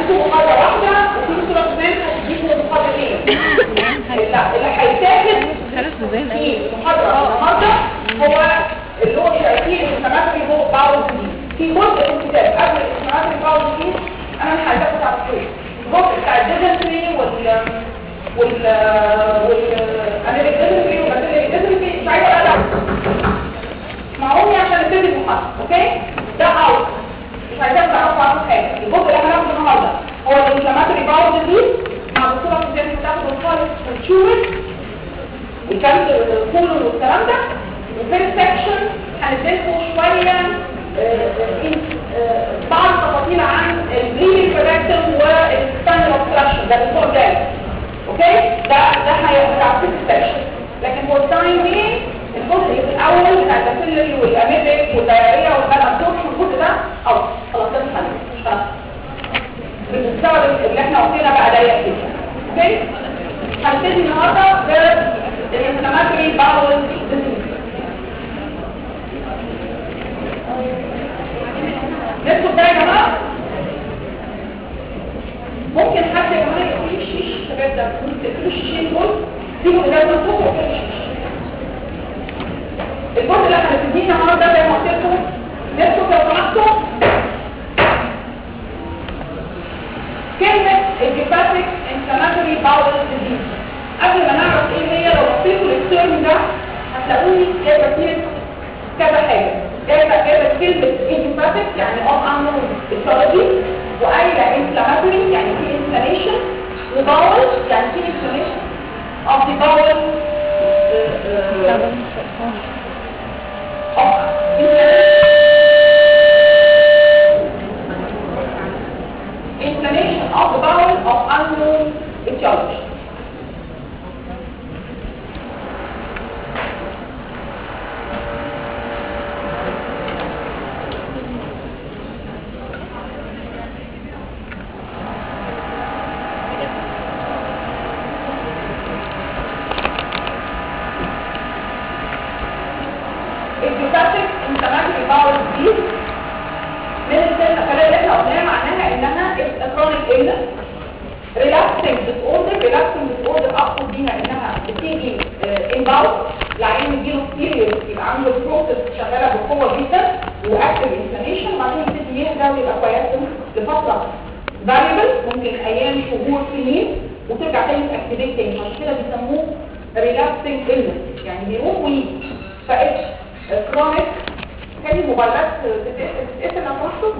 هتديكوا محاضرة واحدة وفي صورة كمان هتديكوا محاضرتين. اللي هيتاخد في محاضرة النهارده هو اللي هو شايفين الانفلاماتوري باول ديزيز. في جزء في الكتاب قبل الانفلاماتوري باول ديزيز انا مش عايزاكم تعرفوه. الجزء بتاع الديزنتري الامريكاني والبكتيريا مش عايزه اقلع اسمعوني عشان نبتدي المحاضره. اوكي ده اوت مش عايزاكم تعرفوا عنه حاجه. الجزء اللي هناخده النهارده هو الانفلاماتوري باول ديزيز مع الدكتوره سوزان بتاخد الخالص وتشوف وكانت الكولون والكلام ده. وفي السكشن هنديلكم شويه بعض التفاصيل عن البري بريدكتيف والسبانال اوبستراكشن ده الاسبوع الجاي. اوكي ده هيبقى في السكشن. لكن فور تايم بينج الجزء الاول بتاع البكتيريا والاميبيك والدايريا والابسوربشن الجزء ده خلاص ده مش خلاص بالمستوى اللي احنا واخدينها بقى ضيق كده. اوكي هنبتدي النهارده بالانفلاماتوري باول ديزيز. نكتب ده يا جماعه. ممكن حد يا جماعه يقول لي الشيش الشباب ده تقولوا الشيشين دول سيبوا ده مفتوح وكل الشيش. الجزء اللي احنا هنبتديه النهارده زي ما قلت لكم نكتب لو سمحتوا كلمه الهيباتيك انفلاماتوري باول ديزيز. قبل ما نعرف ايه هي لو بصيتوا للترم ده هتلاقوني جايبه فيه كذا حاجه. جايبه كلمه انفلاماتيك يعني اوف انون ايتيولوجي وقايله انفلاماتوري يعني في انفلاميشن وباول يعني في انفلاميشن اوف ذا باول inflammation of the bowel of unknown etiology. Idiopathic inflammatory bowel disease من الكلام اللي احنا قلناه معناها انها chronic illness relapsing disorder اقصد بيها انها بتيجي inbound العيان يجيله serious يبقى عنده process شغاله بقوه جدا واكتف inflammation وبعدين يبتدي يهدى ويبقى كويس لفتره variable ممكن ايام شهور سنين وترجع تاني تاكتيفيت تاني. عشان كده بيسموه relapsing illness يعني بيروح ويجي. فايش chronic هذه الموبايلات تتقفل لو سمحتوا.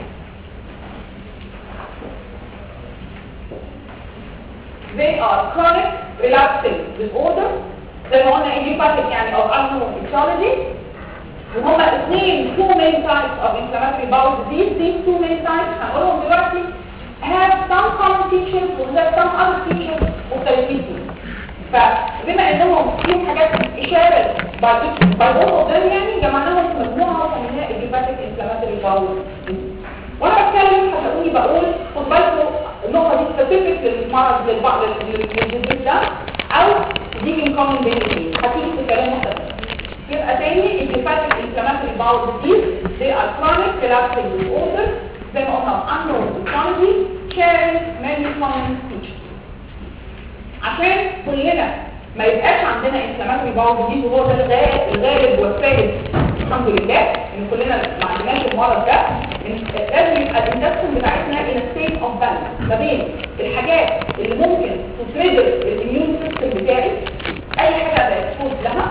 They are chronic relapsing disorder زي ما قلنا idiopathic يعني of unknown etiology وهما two main types of inflammatory bowel disease. These two main types هنقولهم دلوقتي have some common features and have some other features مختلفين. فبما انهم فيهم حاجات اشاره by both of them يعني جمعناهم في مجموعه وسميناها idiopathic inflammatory bowel disease. وانا بتكلم هتلاقوني بقول خد بالكم النقطه دي سبيسيفيك للمرض للديزيز ده او دي من كومن بين الاثنين هتيجي في كلام مختلف. يبقى تاني idiopathic inflammatory bowel disease they are chronic relapsing disorders زي ما قلنا unknown etiology sharing many common features. عشان كلنا ما يبقاش عندنا inflammatory bowel disease وهو ده الغالب والسائد الحمد لله ان كلنا ما عندناش المرض ده. لازم يبقى الانتستين بتاعتنا in a state of balance ما بين الحاجات اللي ممكن تتريجر الاميون سيستم بتاعي اي حاجه بتفوز لها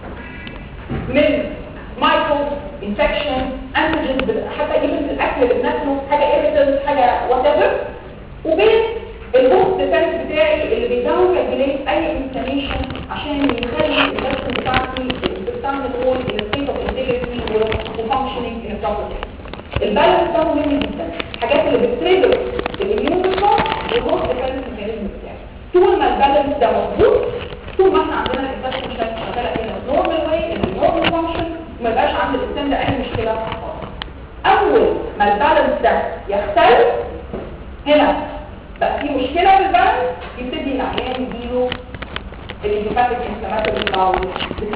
من مايكروب انفكشن انتيجين حتى يمكن في الاكل اللي بناكله حاجه ايريتنت حاجه وات ايفر وبين البوست ديفنس بتاعي اللي بيداون ريجوليت اي انفلاميشن عشان يخلي الانتستين بتاعتي تستعمل رول ان ستيت اوف انتجريتي وفانكشنينج ان بروبر واي. البالانس ده مهم جدا. الحاجات اللي بتريجر الاميون ريسبونس والبوست ديفنس ميكانيزم بتاعي طول ما البالانس ده موجود طول ما احنا عندنا الانتستين شغاله ان نورمال واي ان نورمال فانكشن وما يبقاش عند الانسان ده اي مشكله خالص. اول ما البالانس ده يختل هنا بقى في مشكله في البالانس يبتدي العيان يجيله الهيباتيك انفلاماتوري باول ديزيز.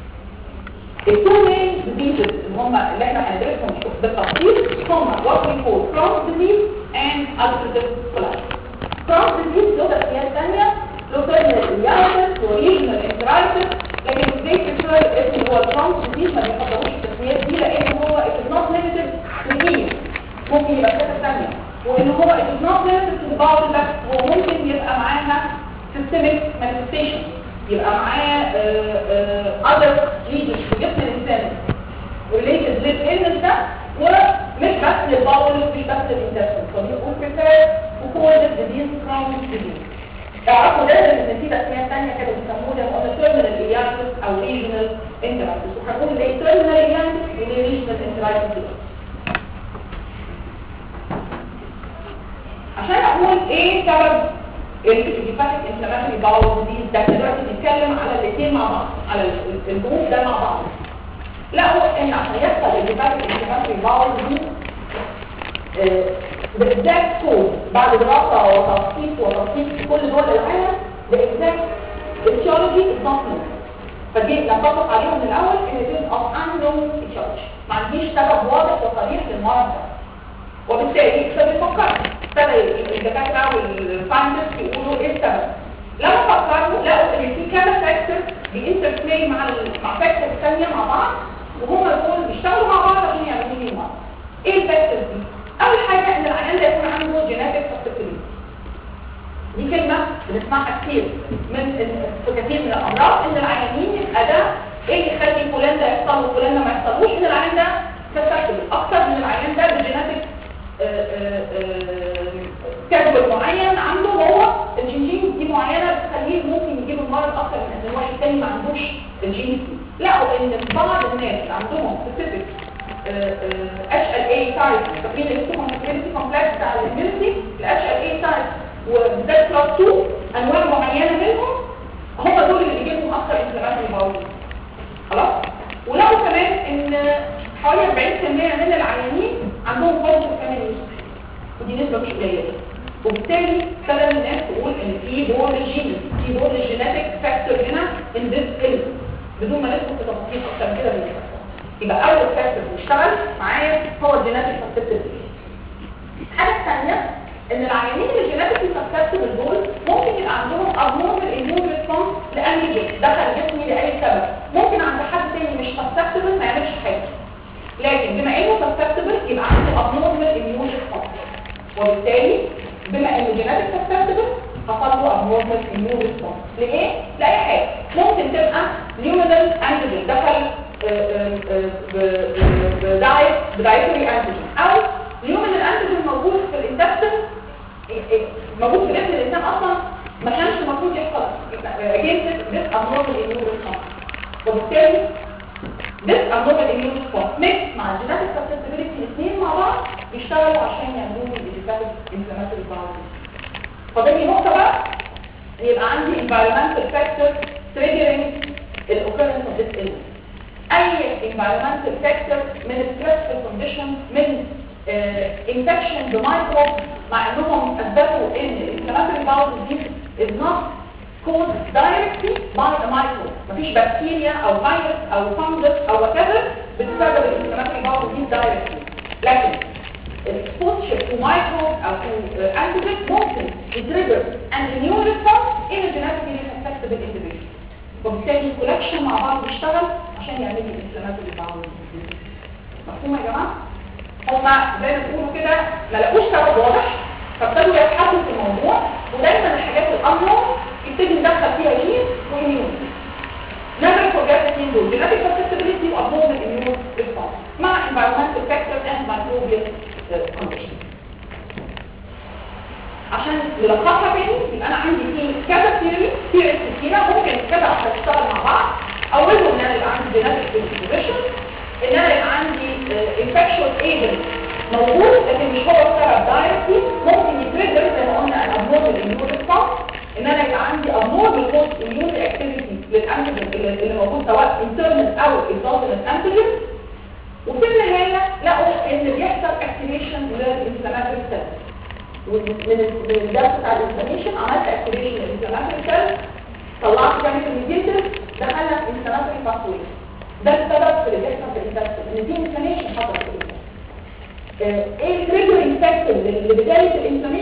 التو مين ديزيزز اللي احنا هندرسهم بالتفصيل هم what we call Crohn's disease and ulcerative colitis. Crohn's disease له تسميات ثانيه، له terminal ileitis وريجنال enteritis، لكن ازاي تشتغل الاسم هو Crohn's disease ما بيفضلوش التسميات دي لان هو it is not limited to heme، ممكن يبقى حاجه ثانيه، وان هو it is not limited to the bowel بس، هو ممكن يبقى معاها systemic manifestation، يبقى معاه other lesions في جسم الانسان related للإلنس ده، ومش بس للباول مش بس للإنتستين. فبيقول prepare to call this disease Crohn's disease. اعرفوا لازم ان في تسميات ثانيه كده بيسموها زي ما قلنا terminal ileitis او regional enteritis، وهنقول ليه terminal ileitis وليه regional enteritis. عشان اقول ايه سبب الهيباتيك انفلاماتوري باول ديزيز ده، دلوقتي بنتكلم على الاثنين مع بعض، على الجروب ده مع بعض. لقوا ان عشان يحصل الهيباتيك انفلاماتوري باول ديزيز باكزاكت كود بعد دراسه وتخصيص في كل دول العالم، باكزاكت etiology is not known. فدي نتفق عليهم من الاول ان it is of unknown etiology، ما عنديش سبب واضح وصريح للمرض ده، وبالتالي فبنفكر ابتدى الدكاتره والساينتست يقولوا ايه السبب. لما فكروا لقوا ان في كذا فاكتور بينتربلاي مع فاكتور ثانيه مع بعض، وهم دول بيشتغلوا مع بعض عشان يعملوا لي مرض. ايه الفاكتورز دي؟ اول حاجه ان العيان ده يكون عنده جيناتيك سسبتبيليتي. دي كلمه بنسمعها كتير في كثير من الامراض، ان العيانين يبقى ده ايه اللي يخلي فلان ده يحصل وفلان ده ما يحصلوش، ان العيان ده سسبتبل اكتر من العيان ده بجيناتيك كاتب معين عنده هو الجين دي معينه بتخليه ممكن يجيب المرض اكتر من ان واحد تاني ما عندوش الجين دي. لقوا ان بعض الناس اللي عندهم سبيسيفيك HLA تايب، فاكرين الهيستوكومبلكسيتي كومبلكس بتاع الاميونيتي، الHLA تايب وبالذات كلاس 2 انواع معينه منهم هم دول اللي بيجيبهم اكتر انفلاماتوري باول. خلاص؟ ولقوا كمان ان حوالي 40% من العيانين عندهم بوزيتيف فاميلي، ودي نسبه مش قليله، وبالتالي ابتدى الناس تقول ان في دور للجينز، في دور للجيناتيك فاكتور هنا ان ذس ايلز، بدون ما ندخل في تفاصيل اكتر من كده بالنسبه. يبقى اول فاكتور بيشتغل معايا هو الجيناتيك سسبتبيليتي. الحاجه الثانيه ان العيانين اللي جيناتيك سسبتبل دول ممكن يبقى عندهم abnormal immune response لانتيجين دخل جسمي لاي سبب، ممكن عند حد تاني مش سسبتبل ما يعملش حاجه، لكن بما انه سسبتبل يبقى عنده abnormal immune response، وبالتالي بما انه جيناتيك سسبتبل حصل له abnormal immune response. ليه؟ لاي حاجه، ممكن تبقى نيومينال انتيجين دخل بدايتوري انتيجين، او نيومينال انتيجين موجود في الانتستين، موجود في جسم الانسان اصلا ما كانش المفروض يحصل against this abnormal immune response، وبالتالي this abnormal immune response mix مع الجيناتيك سسبتبيليتي الاثنين مع بعض بيشتغلوا عشان يعملوا الهيباتيك انفلاماتوري باول. فاضل نقطه بقى، يبقى عندي environmental factor triggering الاوكرنس of this illness. اي environmental factor من stressful condition، من infection بميكروب، مع انهم اثبتوا ان الانفلاماتوري باول disease is not caused directly by the microbe، مفيش بكتيريا او فيروس او فانجس او whatever بتسبب الانفلاماتوري باول disease directly، لكن exposure to microbe او to antigen ممكن يتريجر an immune response in a genetically susceptible individual، وبالتالي الكولكشن مع بعض بيشتغل عشان يعمل لي انفلاماتوري باول disease. مفهوم يا جماعه؟ هما زي ما بيقولوا كده ما لقوش سبب واضح، فابتدوا يبحثوا في الموضوع، ودايما الحاجات الامنون يبتدي ندخل فيها جين واميون. نعمل فورجات الاثنين دول، جيناتيك سسبتبيليتي وابنورمال اميون ريسبونس مع environmental factors and microbial conditions. عشان نلخصها تاني يبقى انا عندي في كذا ثيوري كتيره ممكن كذا واحده تشتغل مع بعض. اولهم ان انا يبقى عندي جيناتيك بريدisposition، ان انا يبقى عندي infectious agent موجود لكن مش هو السبب دايركتلي، ممكن يتريجر زي ما قلنا الابنورمال اميون ريسبونس، ان انا يبقى عندي abnormal host immune activity للانتيجين اللي موجود سواء internal او exogenous antigen. وفي النهايه لقوا ان بيحصل activation للانفلاماتوري سيلز، من الدرس بتاع الانفلاميشن عملت activation للانفلاماتوري سيلز، طلعت كيميكال ميديتورز، دخلنا في انفلاماتوري باثوي. ده السبب في اللي بيحصل في الانفلاميشن، ان في انفلاميشن حصل في الانفلاميشن. ايه التريجرنج فاكتور لبدايه الانفلاميشن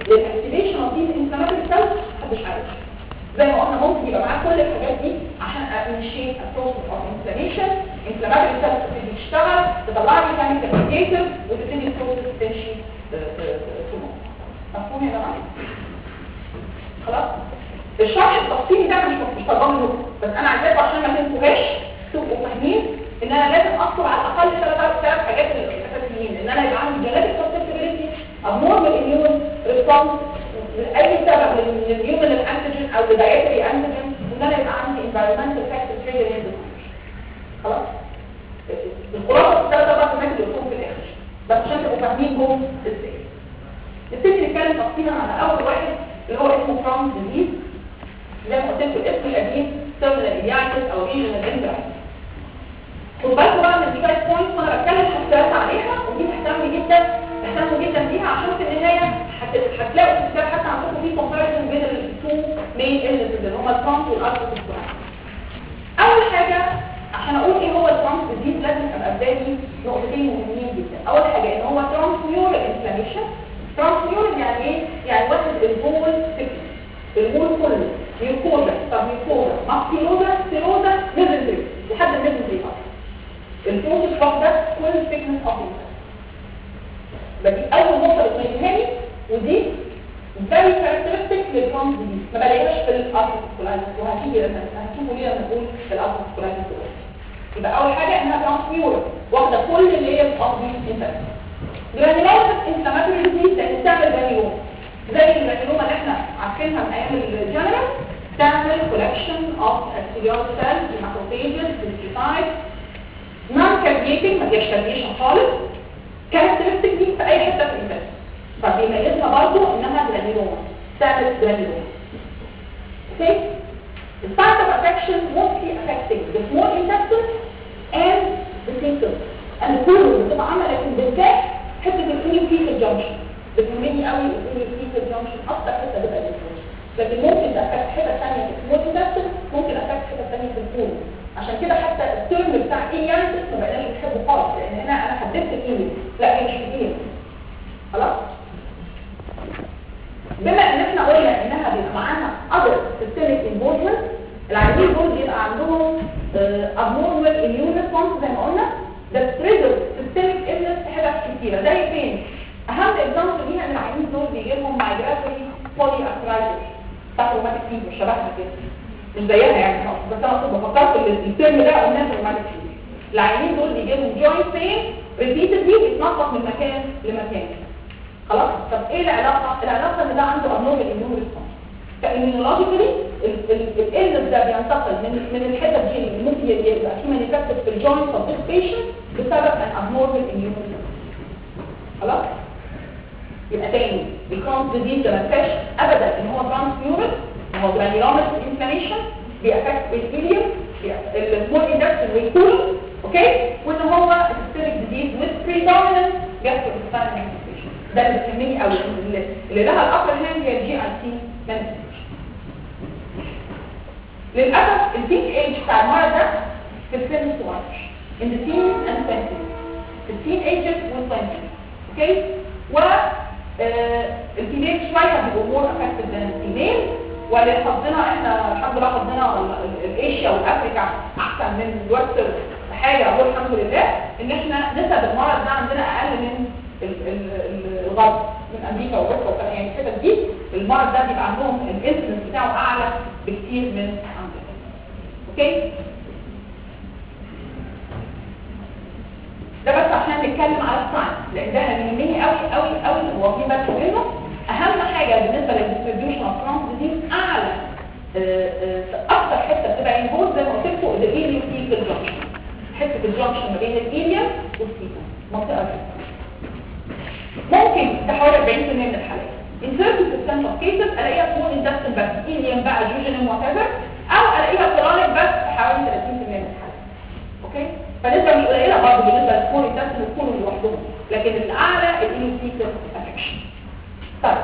للاكتيفيشن اوف ذيس انفلاماتوري سيلز محدش عارف. زي ما قلنا ممكن يبقى معاه كل الحاجات دي عشان انيشيت بروسس اوف انفلاميشن، انفلاماتوري سيلز تبتدي تشتغل تطلع لي كيميكال ميديتور وتبتدي البروسس تمشي في مفهوم يا جماعه؟ خلاص؟ الشرح التفصيلي ده مش طالبان منكم، بس انا عايزاكم عشان ما تنسوهاش تبقوا فاهمين ان انا لازم اذكر على الاقل ثلاث حاجات الاساسيين، ان انا يبقى عندي جينيتك سسبتبيليتي، ابنورمال اميون ريسبونس لاي سبب للهيومن الانتيجين او للدايتري انتيجين، وان انا يبقى عندي انفايرمنتال فاكتورز تريجرينج. خلاص؟ الخلاصه الثلاث اربع كلمات اللي قلتهم في الاخر بس عشان تبقوا فاهمين هم ازاي. نبتدي نتكلم تفصيلا على اول واحد اللي هو اسمه كرونز ديزيز. زي ما قلت لكم الاسم القديم terminal ileitis او regional enteritis. خد بالكم بقى من شويه بوينتس وانا بتكلم حساسات عليها، ودي تهتموا جدا بيها عشان في النهايه هتلاقوا في الكتاب حتى عندكم في كومباريزون بين التو مين illnesses اللي هما الكرونز والارثرايتس. اول حاجه عشان اقول ايه هو الكرونز ديزيز لازم ابقى في بالي نقطتين مهمين جدا. اول حاجه ان هو ترانسميورال انفلاميشن. ترانسميورال يعني ايه؟ يعني واخد البول سيكنس، البول كله ميوكوزا، طب ميوكوزا، ماسكيلوزا، سيروزا، ميزنتري لحد الميزنتري اصلا. البروسيس واخده كل سيكنس اوف بدي اول نقطه بتميزها لي، ودي very characteristic للكرونز ديزيز، ما بلاقيهاش في الارثرايتس كولايتس، وهتيجي هتشوفوا ليه لما نقول في الارثرايتس كولايتس. يبقى اول حاجه انها ترانسميورال واخده كل اللي هي اوف ذيس انفكشن. جرانيولوماتيك انفلاماتوري ديزيز لان بتعمل جرانيولوما زي الجرانيولوما اللي احنا عارفينها من ايام الجنرال، تعمل كولكشن اوف ابسيليار سيلز ماكروفيجز سيستايت نون كاريتنج، ما فيهاش كاريشن خالص، كاركترستيك دي في اي حته في الانفكشن، فبيميزها برضه انها جرانيولوما، تعمل جرانيولوما. اوكي؟ The site of affection mostly affecting the small intestine and the fecal and the colon بتبقى عامله، لكن بالذات حته الانيوفيكال جانكشن بتهمني قوي. الانيوفيكال جانكشن اكتر حته بتبقى الانفكشن، لكن ممكن تأفكت حته ثانيه في السمول intestine، ممكن أفكت حته ثانيه في الكولون. عشان كده حتى الترم بتاع ايليانتس ما بقناش بنحبه خالص، لان هنا انا حددت الايليان، لا هي مش الايليان. خلاص؟ بما ان احنا قلنا انها بيبقى معاها other systemic involvement، العيانين دول بيبقى عندهم abnormal immune response زي ما قلنا، ده trigger systemic illness في حاجات كتيره. زي فين؟ اهم اكزامبل ليها ان العيانين دول بيجي لهم migratory polyarthritis بتاع روماتيك فيبر، شبهها كده مش زيها يعني خالص، بس انا كنت بفكرت الترم ده قلنا روماتيك فيبر. العيانين دول بيجي لهم joint pain repeatedly بيتنقل من مكان لمكان. خلاص؟ طب ايه العلاقه؟ العلاقه ان ده عنده abnormal immune response. فالإيميونولوجيكالي الإلنس ده بينتقل من الحتة دي اللي ممكن يبقى في مانيفستد في الجوينت اوف ذيس بيشنت بسبب ان abnormal immune response. خلاص؟ يبقى تاني الكرونز ديزيز ما فيهاش ابدا ان هو ترانسميورال، هو جرانيولوماتيك انفلاميشن بيأفكت الإيليوم، السمول انتستين والكولون، اوكي؟ وان هو سيستميك ديزيز وذ بريدوميننت جاستروانترايتس. ده اللي بيهمني قوي، اللي لها الابر هاند هي الجي اي سي مانجمنت. للاسف البيك ايج بتاع المرض ده في السن الصغير in the teens and 20s، في التين ايجز وال20s. اوكي؟ و الفيميل شويه بيبقوا مور افكتد ذان الفيميل، ولحظنا احنا الحمد لله حظنا الاشيا والافريكا احسن من الويسترن حاجه، اقول الحمد لله ان احنا نسب المرض ده عندنا اقل من الغرب، من امريكا واوروبا وكمان. يعني الحتت دي المرض ده بيبقى عندهم الانسيدنس بتاعه اعلى بكتير من عندنا. اوكي؟ ده بس عشان نتكلم على الساينس، لان ده هيهمني قوي قوي قوي واخدين بالكم منه. اهم حاجه بالنسبه للديستريبيوشن اوف كرونز ديزيز اعلى اكتر حته بتبقى انفولد زي ما قلت لكم الايليوفيكال جانكشن، حته الجانكشن ما بين الايليوم والفيكال، منطقه دي ممكن حوالي 40% من الحالات. In 30% of cases الاقيها small intestine بس، ileum بقى jejunum whatever، او الاقيها colonic بس في حوالي 30% من الحالات. اوكي؟ فنسبة قليلة برضه بالنسبة للسمول intestine والكولون لوحدهم، لكن الاعلى الانيوفيكال افكشن. طيب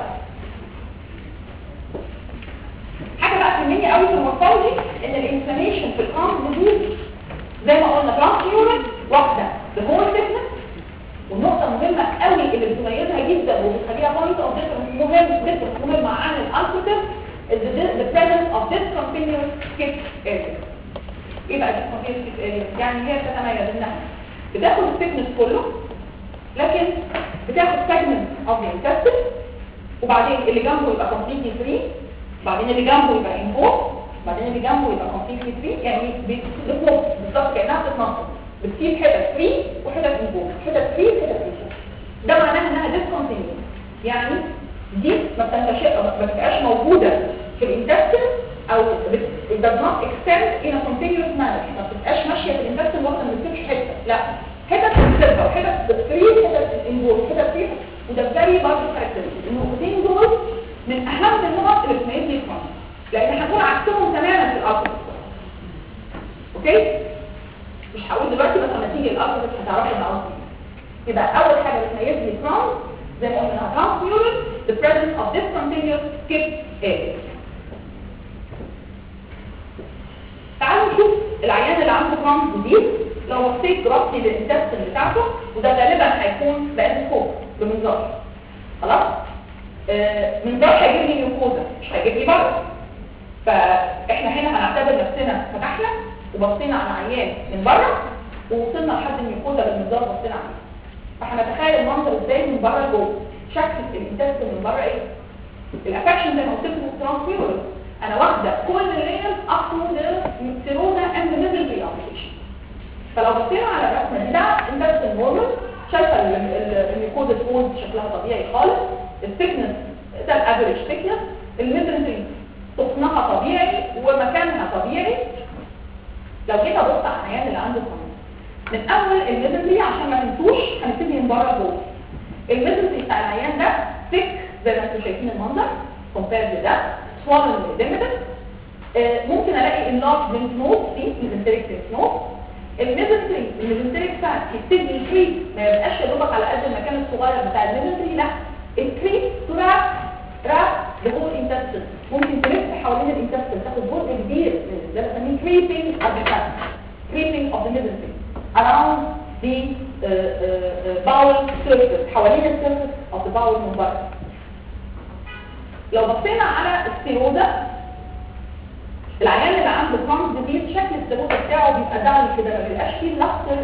حاجة بقى تهمني قوي في المورفولوجي ان الانفلاميشن في الكرونز ديزيز زي ما قلنا ترانسميورال واحدة بهول سيكنس، والنقطة مهمة قوي اللي بتميزها جدا وبتخليها بوينت اوف ديفرنس مهم عن الالتراتيف the presence of discontinuous skip area. ايه بقى discontinuous skip area؟ يعني هي بتتميز انها بتاخد الثيكنس كله لكن بتاخد segment of the intestine وبعدين اللي جنبه يبقى completely free بعدين اللي جنبه يبقى involved بعدين اللي جنبه يبقى completely free يعني بتفوق بالظبط كأنها بتتنطط بتسيب حتت free وحتت involved حتت free وحتت involved ده معناه انها discontinuous يعني دي ما بتبقاش موجودة في الانتستين او it does not extend in a continuous manner ما بتبقاش ماشية في الانتستين وقت ما بتسيبش حتة لا حتت بتسيبها وحتت فري حتت انفولد حتت فري وده very large characteristic النقطتين دول من اهم النقط اللي بتميز لي الكرونيك لان هنقول عكسهم تماما في الالتراتيف اوكي مش هقول دلوقتي بس لما تيجي الالتراتيف هتعرفوا انا قصدي يبقى اول حاجه بتميز لي الكرونيك زي ما قلنا transmural the presence of discontinuous skip area. تعالوا نشوف العيان اللي عنده كرونيك ديزيز لو بصيت جرافتي للانتستين بتاعته وده غالبا هيكون باندسكوب بمنظار خلاص منظار هيجيب لي ميوكوزا مش هيجيب لي بره فاحنا هنا هنعتبر نفسنا فتحنا وبصينا على العيان من بره ووصلنا لحد الميوكوزا بالمنظار بصينا عليه فهنتخيل المنظر ازاي من بره لجوه شكل الانتستين من بره ايه الافكشن زي ما قلت لكم ترانسفيرال انا واخده كل اللايرز اب تو ذا سيروزا اند ذا ميدل بريابليشن فلو بصينا على الرسمه دي ده انتستين نورمال شايفه الميكوزا فولد شكلها طبيعي خالص الثيكنس ده الافريج ثيكنس الميدل تخنها طبيعي ومكانها طبيعي لو جيت ابص على العيان اللي عنده كرونيك من اول الميدل عشان ما تنسوش هنبتدي من بره لجوه الميدل بتاع العيان ده ثيك زي ما انتم شايفين المنظر كومبيرد لده swollen limited ممكن الاقي enlarged lymph nodes في mesenteric lymph nodes الميزنتريك فات يبتدي يكريس ما يبقاش يا دوبك على قد المكان الصغير بتاع الميزنتري لا الكريس تراب لهو الانتستين ممكن تلف حوالين الانتستين تاخد جزء كبير ده بنسميه creeping of the fat creeping of the mesentery around the bowel surface حوالين السيرفيس of the bowel من بره لو بصينا على السيروزا العيان اللي عنده كرونيك ديزيز شكل السيروزا بتاعه بيبقى داون كده ما بيبقاش فيه اللاستر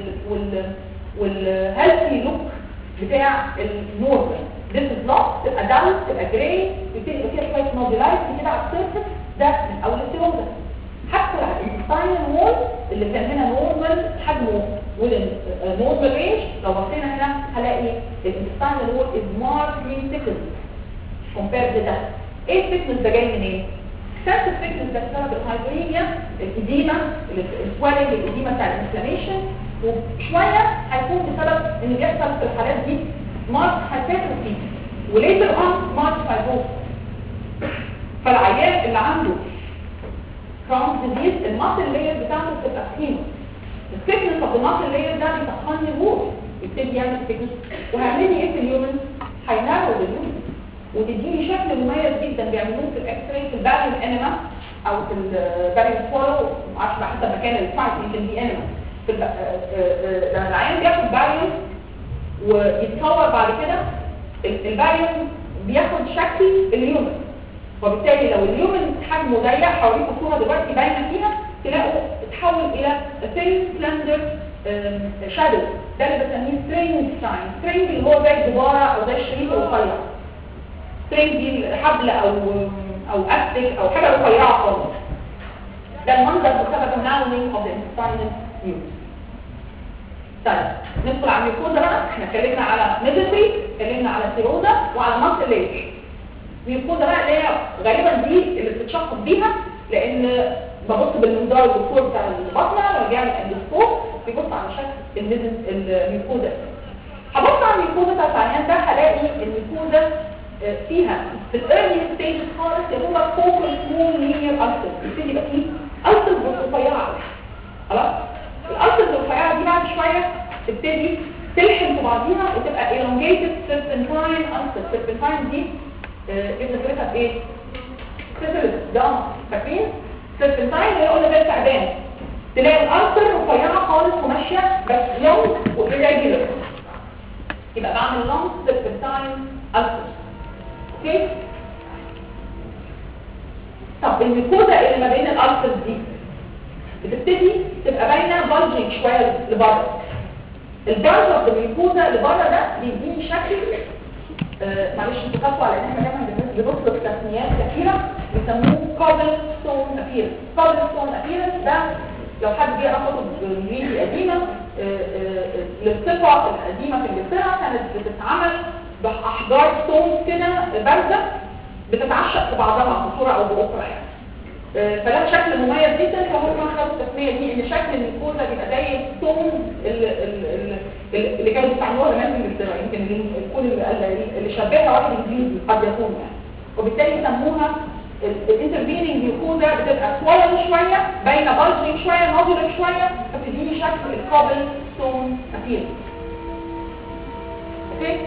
والهيلثي لوك بتاع النورمال this is not تبقى داون تبقى جراي يبتدي يبقى فيها شويه نودولايت كده على السيرفيس ده من اول السيروزا حتى الانتستاينال وول اللي كان هنا نورمال حجمه نورمال رينج لو بصينا هنا هلاقي الانتستاينال وول از ماركلي ثيكند كومبيرد ده ايه الثيكنس ده جاي منين؟ كانت الثيكنس ده بسبب الهايبريميا الاديمه السوالنج الاديمه بتاع الانفلاميشن وشويه هيكون بسبب ان بيحصل في الحالات دي مارك هايبرتروفي وليتر اون مارك فايبروز فالعيان اللي عنده كرونيك ديزيز الماسل لاير بتاعته بتبقى تخينه الثيكنس اوف الماسل لاير ده بيتخن الوول يبتدي يعمل ثيكنس وهيعمل لي ايه في اليومن؟ هينارو اليومن وتديني شكل مميز جدا بيعملوه في الاكس راي في الباريوم انيما او في الباريوم فولو معرفش بقى حسب مكان السايت يمكن دي انيما في لما العيان بياخد باريوم ويتصور بعد كده الباريوم بياخد شكل اليومن وبالتالي لو اليومن حجمه ضيق حواليكم صوره دلوقتي باينه فيها تلاقوا اتحول الى thin slender shadow ده اللي بسميه string sign string اللي هو زي الدباره او زي الشريط الرفيع string دي حبل او استك او حاجه رفيعه خالص ده المنظر بسبب الناولينج اوف ذا intestinal mucus. طيب ندخل على الميوكوزا بقى احنا اتكلمنا على ميدلري اتكلمنا على سيروزا وعلى ماسل لاير الميوكوزا بقى اللي هي غالبا دي اللي بتتشخص بيها لان ببص بالمنظار الدكتور بتاع البطنه لو بيعمل اندوسكوب بيبص على شكل الميوكوزا هبص على الميوكوزا بتاع العيان ده هلاقي الميوكوزا فيها في الايرلي ستيج خالص اللي هو فوكال سمول لينير ألسر يبتدي يبقى فيه ألسر رفيعه خلاص الألسر الرفيعه دي بعد شويه تبتدي تلحم في بعضيها وتبقى elongated serpentine ألسر serpentine دي جبنا فكرتها بايه؟ سيفلس ده فاكرين؟ serpentine اللي قلنا زي التعبان تلاقي الألسر رفيعه خالص وماشيه بس لونج وإيريجولار يبقى بعمل لونج serpentine اوكي. طب الميكوزا اللي ما بين الالسرز دي بتبتدي تبقى باينه بلجنج شويه لبره. البلج الميكوزا اللي بره ده بيديني شكل معلش انتوا على ان احنا دايما بنبص لتسميات كثيره بيسموه كابل ستون ابيرنس. كابل ستون ابيرنس ده لو حد جه اخده بالانجليزي قديمه للصفه القديمه في انجلترا كانت بتتعمل باحجار ستون كده بارزه بتتعشق في بعضها بصوره او باخرى يعني. فده شكل مميز جدا فهم خدوا التسميه دي ان شكل الميكوزا بيبقى زي الستون اللي كانوا بيستعملوها زمان في انجلترا. يمكن يكون اللي شبهها واحد انجليزي قد يكون يعني. وبالتالي يسموها الانترفيننج ميكوزا بتبقى سوالن شويه باينه بلجنج شويه ناضره شويه فبتديني شكل الكابل ستون ابيرنس. اوكي.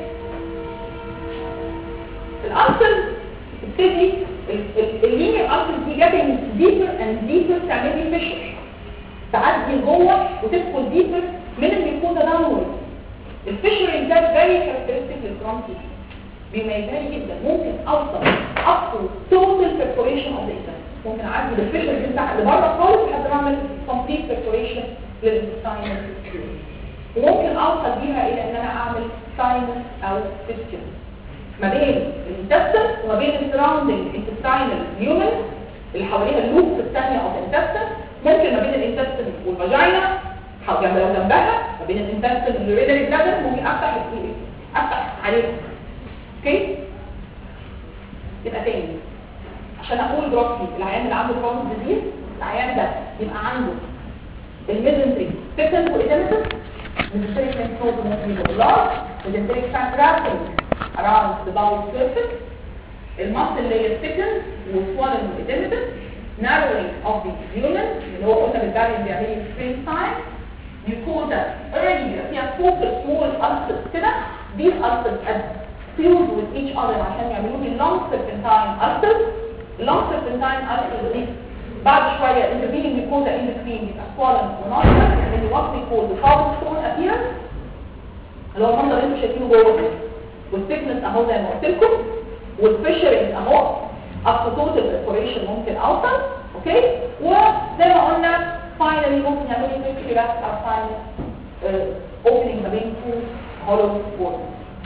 الالسر تبتدي اللينير الالسر دي جابنج ديبر اند ديبر تعمل لي فيشر تعدي لجوه وتدخل ديبر من الميكوزا داونورد. الفيشرنج ده فيري كاركترستيك للكرونتي بيميزها جدا. ممكن اوصل up to total perforation of the intestine. ممكن اعدي بالفيشر بتاع اللي بره خالص لحد ما اعمل complete perforation للانتستاينال وممكن اوصل بيها الى ان انا اعمل ساينس او فيستيول ما بين الانتستين وما بين السراوندنج انتستاينال هيومن اللي حواليها اللوب الثانيه او الانتستين. ممكن ما بين الانتستين والفاجينا جنبها ما بين الانتستين واليورينري بلادر ممكن افتح عليها. اوكي. يبقى تاني عشان اقول دلوقتي العيان اللي عنده كرونز ديزيز العيان ده يبقى عنده الميزنتري سيكتنس وإديمتس ميزنتريك نود ممكن يبقى لارج ميزنتريك فانكراتين around the bowel surface المصل اللي هي سيكتنس وسوالن وإديمتس narrowing of the lumen اللي هو قلنا بالبالين بيعمل لي سبرينج تايم mucosa early فيها فوكس سمول ulcers كده these ulcers fused with each other عشان يعملوا لي long serpentine ulcers. long serpentine ulcers دي بعد شويه intervening mucosa in between يبقى swollen وناصر يعني what we call the cobblestone appearance اللي هو المنظر اللي انتوا شايفينه جوه ده والثيكنس اهو زي ما قلت لكم والفيشرنج اهو up to total perforation ممكن اوصل. اوكي. وزي ما قلنا finally ممكن يعملوا لي فيكتوري او final opening ما بين two hollow walls.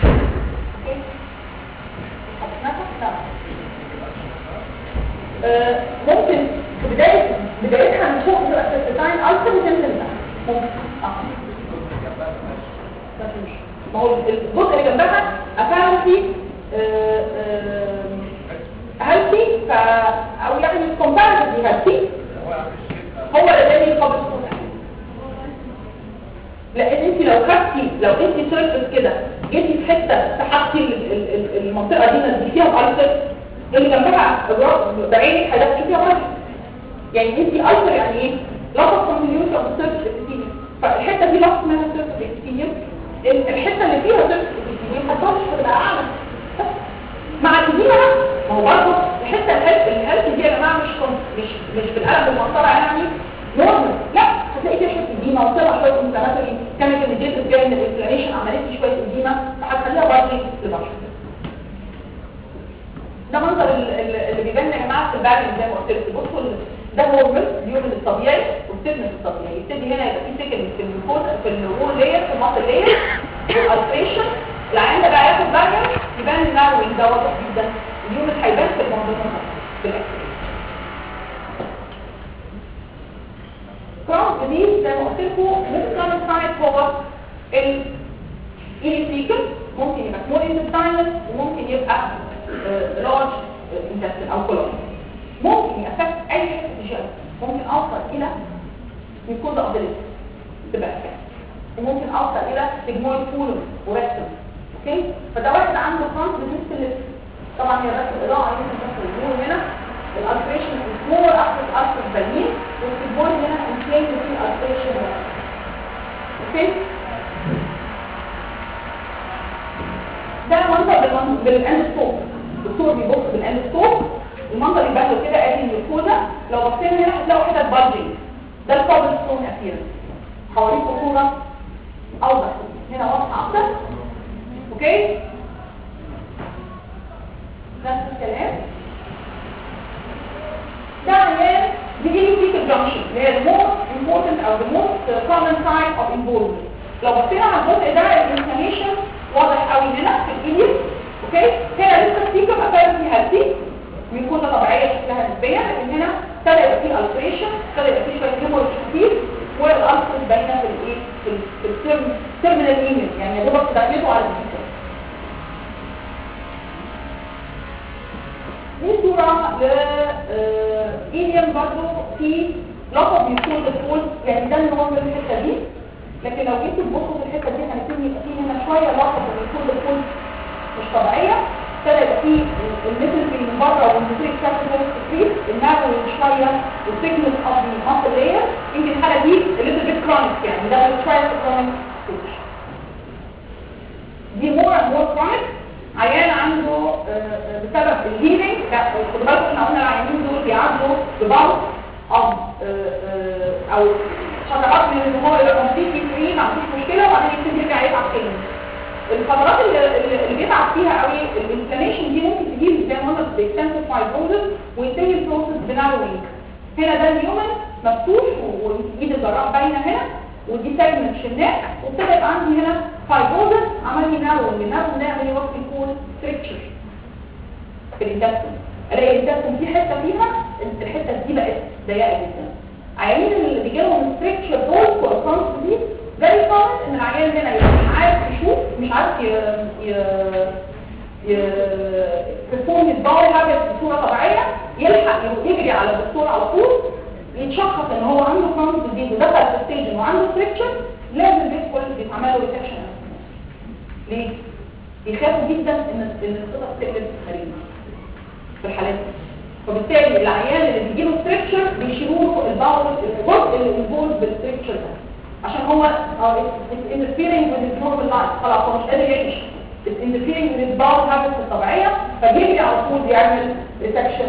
ممكن في بدايتها من فوق تبقى سيرتاين ألسر وتنزل تحت ممكن ما هو الجزء اللي جنبها apparently healthy او يعني comparatively healthy هو اللي يقابل الصوت. لان انت لو انت سيرفس كده جيتي في حته سحبتي المنطقه دي نزلتيها بألسر اللي جنبها بعينك هتلاقي فيها فرق. يعني انت ألسر يعني ايه؟ لقط كونتينيوتي اوف سيرفس ابيثيليوم فالحته دي لقط منها سيرفس ابيثيليوم الحته اللي فيها سيرفس ابيثيليوم هتبقى اعلى مع الدينا. ما هو برضه الحته الهيلث دي يا جماعه مش بالقلب بالمنطقه يعني نورمال لا هتلاقي في حته دي موصله شويه انفلاماتوري كانت الجلد جاي من الانفلاميشن عملت لي شويه اديمه فهتخليها برضه لبشر. ده منظر اللي بيبان يا جماعه في البالين زي ما قلت لكم. بصوا ده نورمال اليوم الطبيعي والسيجنال الطبيعي يبتدي هنا يبقى في سيجنال في الكود في الوول لاير في الماسل لاير والالتريشن العين ده بقى ياخد بالين يبان الناروينج ده واضح جدا. اليوم هيبان في المنظر في الاكس كرونز دي زي ما قلت لكم ممكن سايت هو الإيليسيكل ممكن يبقى سمول انتستاينال وممكن يبقى لارج انتستين او كولون. ممكن يأفكت اي حته في الجسم ممكن اوصل الى ميكوزا ابيليتي تبقى افكت وممكن اوصل الى سيجمويد كولون وريكتوم. اوكي. فده واحد عنده كرونز ديزيز طبعا هي بس الاضاءه يمكن بس النور هنا الالتريشن سمول اكتر بالين والسيجمويد هنا انفليم في الالتريشن. اوكي. ده منظر بالاندسكوب. الدكتور بيبص بالاندسكوب المنظر يبان له كده ادي الميكوزا لو بصينا هنا هتلاقوا حتت بلجنج ده الكابل ستون ابيرنس حواليه صوره اوضح هنا واضحه اكتر. اوكي. ده الإليوفيكال جانكشن اللي هي الموست امبورتنت او الموست كومن سايت اوف انفولفمنت. لو بصينا على الجزء ده الانفلاميشن واضح قوي هنا في الإليوس. اوكي، هنا لسه السيكم ابيرنتلي هيلثي، ميكوزا طبيعيه شكلها نسبيا، لكن هنا ابتدى يبقى فيه التريشن، ابتدى يبقى فيه شويه هيموريج كتير، والالسر باينه في الايه في التيرمينال ايمج، يعني يا دوبك دخلته على السيكم. دي صوره ايليم برضه في لقب يكون الفول، يعني ده النورمال الحته دي، لكن لو جيتوا تبصوا في الحته دي هنبتدي يبقى فيه هنا شويه لقب يكون الفول مش طبيعيه، ابتدى يبقى فيه الميترفي من بره والميتريك كابيتال ستريت النارو شويه والثيكنس اوف ذا ماسل لاير. يمكن الحاله دي الليتل بيت كرونيك، يعني ده شويه كرونيك ستيج. دي مور كرونيك، عيان عنده بسبب الهيلينج. خدوا بالكم احنا قلنا العيانين دول بيعدوا ببعض او فترات من ان هو يبقى كومبليتلي فري ما عندوش مشكله وبعدين يبتدي يرجع يتعب تاني. الفترات اللي بيتعب فيها قوي الانفلاميشن دي ممكن تجيب زي ما قلنا باكستنسيف فايبروزس وينتهي البروسس بناروينج. هنا ده الهيومن مفتوح وايد الجراح باينه هنا، ودي سيجمنت شناك، وابتدى يبقى عندي هنا فايبروزس عمل لي ناروينج. الناروينج ده يعمل لي وقت يكون ستريكشر في الانتستين، الاقي الانتستين في حته فيها الحته دي بقت ضيقه جدا. عيانين اللي بيجيلهم ستريكشر دول كورسانس دي زي كومن ان العيان هنا يبقى مش عارف يشوف، مش عارف يفهم الباور هابت بصوره طبيعيه، يلحق يجري على الدكتور على طول، يتشخص ان هو عنده كرونيك ديزيز ودخل في ستيج وعنده ستريكشر، لازم بيدخل بيتعمل له ريسكشن. ليه؟ بيخافوا جدا ان القطع تقلب مريض في الحالات دي. فبالتالي العيان اللي بيجيله ستريكشر بيشيلوا له الباور الجزء اللي انفولد بالستريكشر ده، عشان هو interfering with his normal life، خلاص هو مش قادر يعيش، interfering with his bowel habits الطبيعيه، فبيجري على طول بيعمل ريسكشن.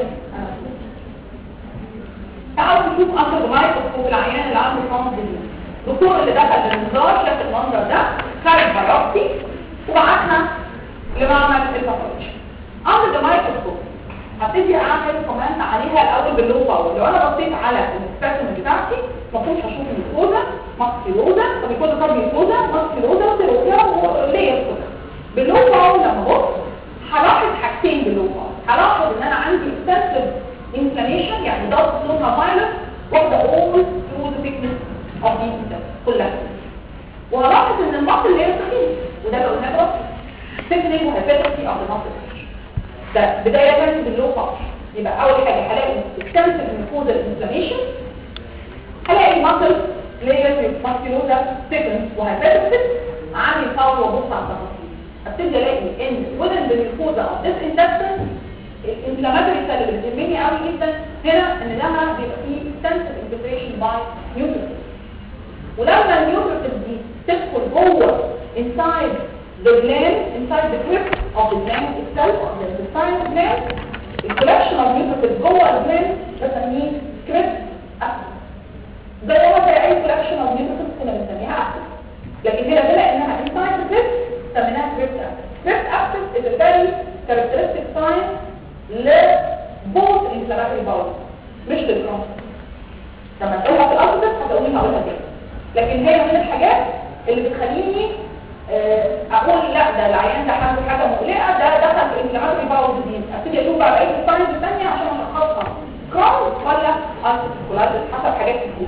تعالوا نشوف اندر الميكروسكوب العيان اللي عنده كرونيك ديزيز. الدكتور اللي دخل بالمنظار شاف المنظر ده، خد بايوبسي وبعتنا لمعمل الباثولوجي. اندر الميكروسكوب هبتدي اعمل كومنت عليها الاول باللو باور. لو انا بصيت على السبيسيمن بتاعتي المفروض هشوف الميكوزا، ماكسيلوزا، فبيكون طبعا ميكوزا، ماكسيلوزا، سيروزا ولير كده. باللو باور لما ابص هلاحظ حاجتين باللو باور. هلاحظ ان انا عندي اكستنسيف انفلاميشن، يعني ضغط لونها فايلوت واخده اول ثرو ذا ثيكنس اوف ذا كلها. وهلاحظ ان الماسل لاير تخين، وده لو قلنا بس ثيكنينج وهيباتيسي اوف ذا ماسل. ده بداية باللو باور. يبقى أول حاجة هلاقي extensive mucosal inflammation، هلاقي muscle layers musculosa stiffness وهيباتيسيس، عامل باور وابص على التفاصيل. ابتدي الاقي ان within the mucosa of this intestine الانفلاماتوري سيل اللي بتهمني قوي جدا هنا ان ده بيبقى فيه extensive infiltration by neutrophils. ولما النيوتروفيلز دي تدخل جوه inside the gland, inside the crypt of the gland itself, or the intestinal gland, the collection of neutrophils جوه الجلاند بسميه crypt axis. زي اي collection of neutrophils كنا بنسميها axis، لكن هنا بما انها inside the crypt سميناها crypt axis. crypt axis is a very characteristic sign ل both inflammatory bowel مش للكرونيك. لما تقولها في الألسر هتقولي هقولها كده، لكن هي من الحاجات اللي بتخليني اقول لا ده العيان ده عنده حاجه مقلقه، ده دخل في انفلاماتوري باول ديزيز. ابتدي اشوف بقى بقيه الساينز الثانيه عشان اشخصها كرونيك ولا ارتيكولايتس حسب حاجات كتير.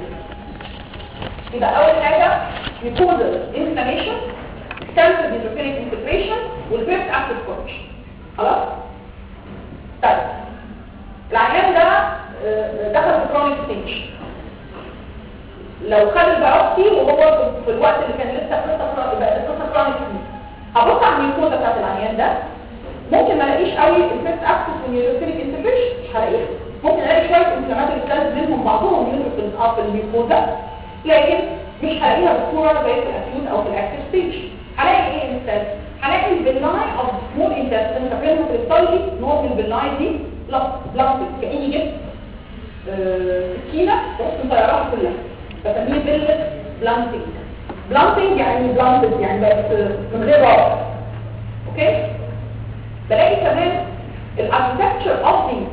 يبقى اول حاجه ميكوزال انفلاميشن، اكستنسيف نيوتروفيليك انفلتريشن، والكريبت اكتيف كوركشن. خلاص؟ طيب العيان ده دخل في كرونيك ستيج. لو خد البيوبسي وهو في الوقت اللي كان لسه القصه كرونيك فيه، هبص على الميكوزا بتاعت العيان ده، ممكن ما الاقيش قوي الفيرست اكسس والنيوتروفيليك انفلتريشن، مش هلاقيها. ممكن الاقي شويه انفلاماتوري سيلز منهم بعضهم نيوتروفيلز في الميكوزا، لكن مش هلاقيها بصوره زي في الاكيوت او في الاكتيف ستيج. هلاقي ايه انسان؟ هلاقي البلاي اوف سمول انتستين، فاكرينها في الهيستولوجي نوع البلاي دي بلاستيك، كاني جبت سكينه ورحت مطيراها كلها، بسميه بلت بلانتنج. بلانتنج يعني بلانتد، يعني بقت من غير رابط. اوكي؟ بلاقي كمان الاركتكتشر اوف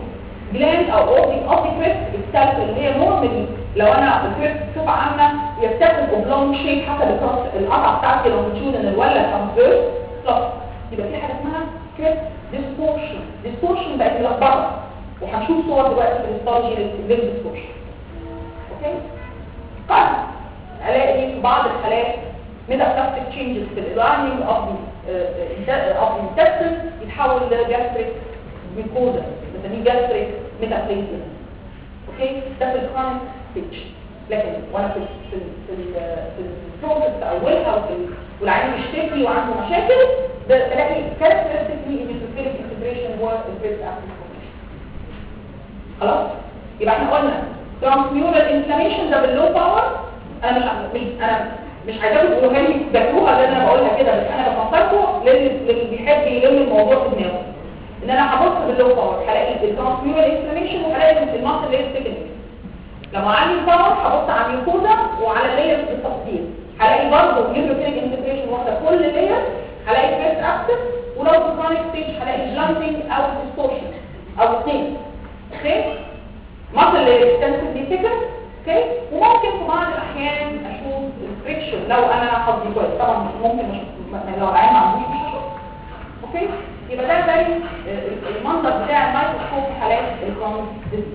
جلاند او اوبتي كريست السلف اللي هي نورمالي لو انا الكريست بصفه عامه يتاخد اوبلونج شيب حسب القطعه بتاعتي لونجيتيودنال ولا ترانسفيرس بلس يبقى في حاجه اسمها كريست ديستورشن بقت ملخبطه وهنشوف صور دلوقتي في الهيستولوجي للديستورشن. اوكي قد الاقي في بعض الحالات ميتاستاتيك تشينجز في الالايننج اوف الانتستين يتحول لجاستريك ميكوزا بنسميه جاستريك ميتابليزيا. اوكي ده في الكرونيك ستيج. لكن وانا في البروسس في اولها والعيان بيشتكي وعنده مشاكل بلاقي كاركترستيكلي ايزوفيليك انتجريشن والبريس ابليكيشن. خلاص يبقى احنا قلنا ترانسميورال انفلاميشن ده باللو باور. انا مش عايزاكم تقولوا لي تذاكروها زي ما انا بقولها كده، بس انا بفكركم للي بيحب يلم الموضوع في دماغه ان انا هبص باللو باور هلاقي الترانسميورال انفلاميشن وهلاقي المصل اللي هي السكندري. لما اعلي الباور هبص على الميوكوزا وعلى اللايرز بالتفصيل هلاقي برضه نيوروفيليك انتجريشن واخده كل لاير، هلاقي بريس اكتف، ولو في كرونيك ستيج هلاقي جلانتنج او ديستورشن او اثنين. اوكي مصل اللي هي اكستنسيفلي ثيكر. اوكي وممكن في بعض الاحيان اشوف الفريكشن لو انا حظي كويس، طبعا ممكن لو العين ما عندوش مش هشوف. اوكي يبقى ده زي المنظر بتاع الميكروسكوب في حالات الكرونيك ديزيز.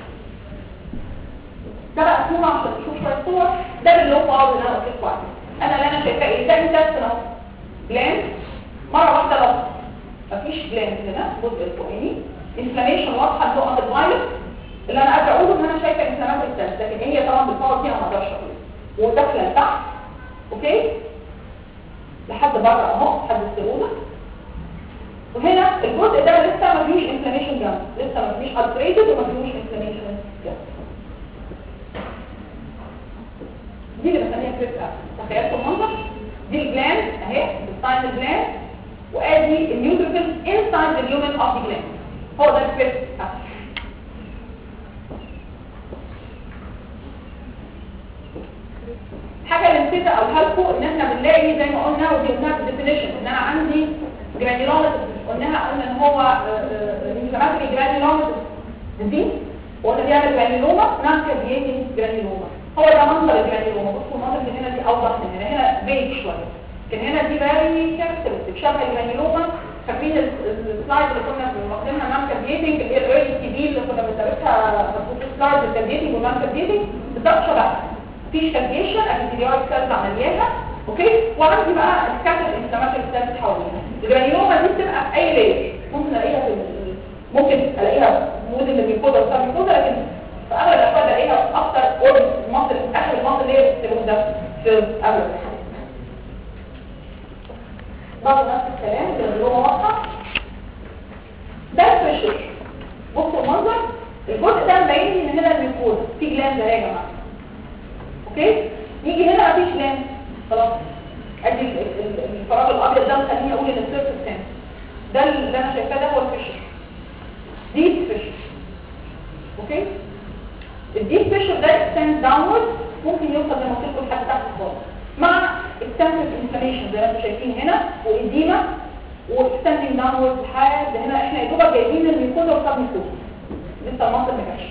ده بقى صوره عشان تشوف شويه صور. ده باللو باور اللي انا قلت لكم عليه. انا اللي انا شايفاه ايه؟ ده انتستين اهو جلاند مره واحده بس مفيش جلاند هنا الجزء الفوقاني انفلاميشن واضحه نقط الفايروس اللي انا قادره اقوله ان انا شايفه انفلامات السيلز، لكن هي طبعا بالباور دي انا ما اقدرش اقول وداخله لتحت. اوكي لحد بره اهو لحد السيروزا. وهنا الجزء ده لسه ما فيهوش انفلاميشن جامد، لسه ما فيهوش التريتد وما فيهوش انفلاميشن جامد. دي اللي بسميها كريست اب. تخيلتوا المنظر؟ دي الجلاند اهي الستاين جلاند وادي النيوتروفيلز انسايد اليومن اوف ذا جلاند. هو ده الكريست اب. حاجه اللي نسيت اقولها لكم ان احنا بنلاقي زي ما قلنا ودي قلناها في الديفينيشن ان انا عندي جرانيولوماتيس قلنا ان هو انفلاماتوري جرانيولوماتيس ديزيز وقلنا بيعمل جرانيولوما نون كارياتين جرانيولوما. هو ده منظر الجرانيولوما. بصوا المنظر اللي هنا دي اوضح من هنا بيج شويه، لكن هنا دي فيري كاركترستيك شبه الجرانيولوما. فاكرين السلايد اللي كنا واخدينها نون كارياتين اللي هي الايرلي تي بي اللي كنا بندرسها في السلايد الكارياتين والنون كارياتين بالظبط شبهها. في كاريشن الانتيريور سيلز عملياها. اوكي وعندي بقى السكاتر انفلاماتوري سيلز حواليها. الجرانيولوما دي بتبقى في اي لاير، ممكن الاقيها مود اللي بيكودا وسام بيكودا، لكن في اغلب الاحوال الاقيها اكتر اوربت المصل اخر المصل اللي هي السيروزا في اغلب الحالات. برضه نفس الكلام الجرانيولوما واضحه. ده الفريشر. بصوا المنظر الجزء ده مبين لي ان هنا الميكوزا في جلاند اهي يا جماعه. اوكي نيجي هنا مفيش لام خلاص. ادي الفراغ الابيض ده مخليني اقول ان السيرفس سنس ده اللي انا شايفاه ده هو الفيشر ديب فيشر. اوكي الديب فيشر ده اكستند داونورد ممكن يوصل زي ما قلت لكم لحد تحت خالص مع اكستنسيف انفلاميشن زي ما انتم شايفين هنا واديما واكستندنج داونورد لحد هنا. احنا يا دوبك جايبين الميكوزا والسب ميكوزا لسه المصل ما جاش.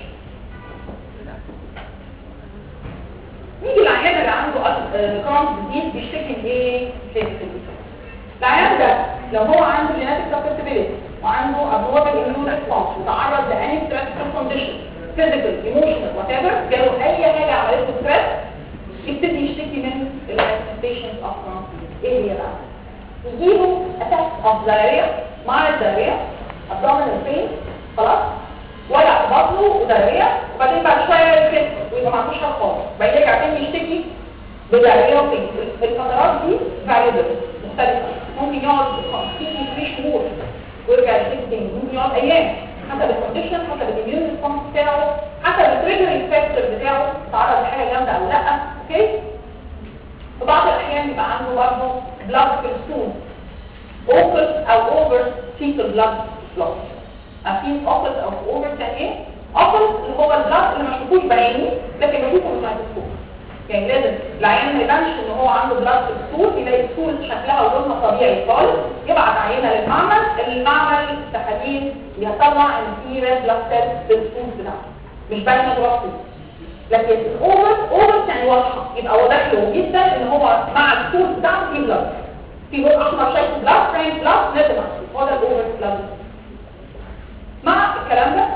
نيجي العيان اللي عنده كرونيك ديزيز بيشتكي من ايه؟ العيان ده لو هو عنده جينيتك سسبتبيليتي وعنده ابنورمال اميون ريسبونس وتعرض لاني ستريسفول كونديشن فيزيكال ايموشنال وات ايفر جاله اي حاجه عملت له ستريس يبتدي يشتكي من المانيفستيشنز اوف كرونيك. ايه هي بقى؟ يجيله اتاك اوف دايريا مع الدايريا ابدومينال بين خلاص وجع في بطنه ودايريا وبعدين بعد شويه يخف ويبقى ما عندوش حاجه خالص بعدين يرجع تاني يشتكي بدايريا وبين. الفترات دي فاريبل مختلفه، ممكن يقعد 50 شهور ويرجع يشتكي تاني، ممكن يقعد ايام حسب الكونديشن حسب الاميون ريسبونس بتاعه حسب التريجرنج فاكتور بتاعه تعرض لحاجه جامده او لا. اوكي في بعض الاحيان يبقى عنده برضه بلاد في السون اوكس او اوفر فيتال بلاد لوس. عارفين اوكس او اوفر يعني ايه؟ اوكس اللي هو البلاد اللي ما شفتوش بعيني لكن بشوفه بالميكروسكوب. يعني لازم العيان ما يبانش ان هو عنده بلاد في السول، يلاقي السول شكلها ولونها طبيعي خالص، يبعت عينه للمعمل، المعمل تحاليل يطلع ان في ريد بلاد سيلز في السكول بتاعه مش باينه جوه. لكن اوفر يعني واضحه، يبقى واضح له جدا ان هو مع السكول بتاعه في بلاد، في جزء احمر شايف بلاد فريم بلاد نتمه، هو ده الاوفر بلاد. مع الكلام ده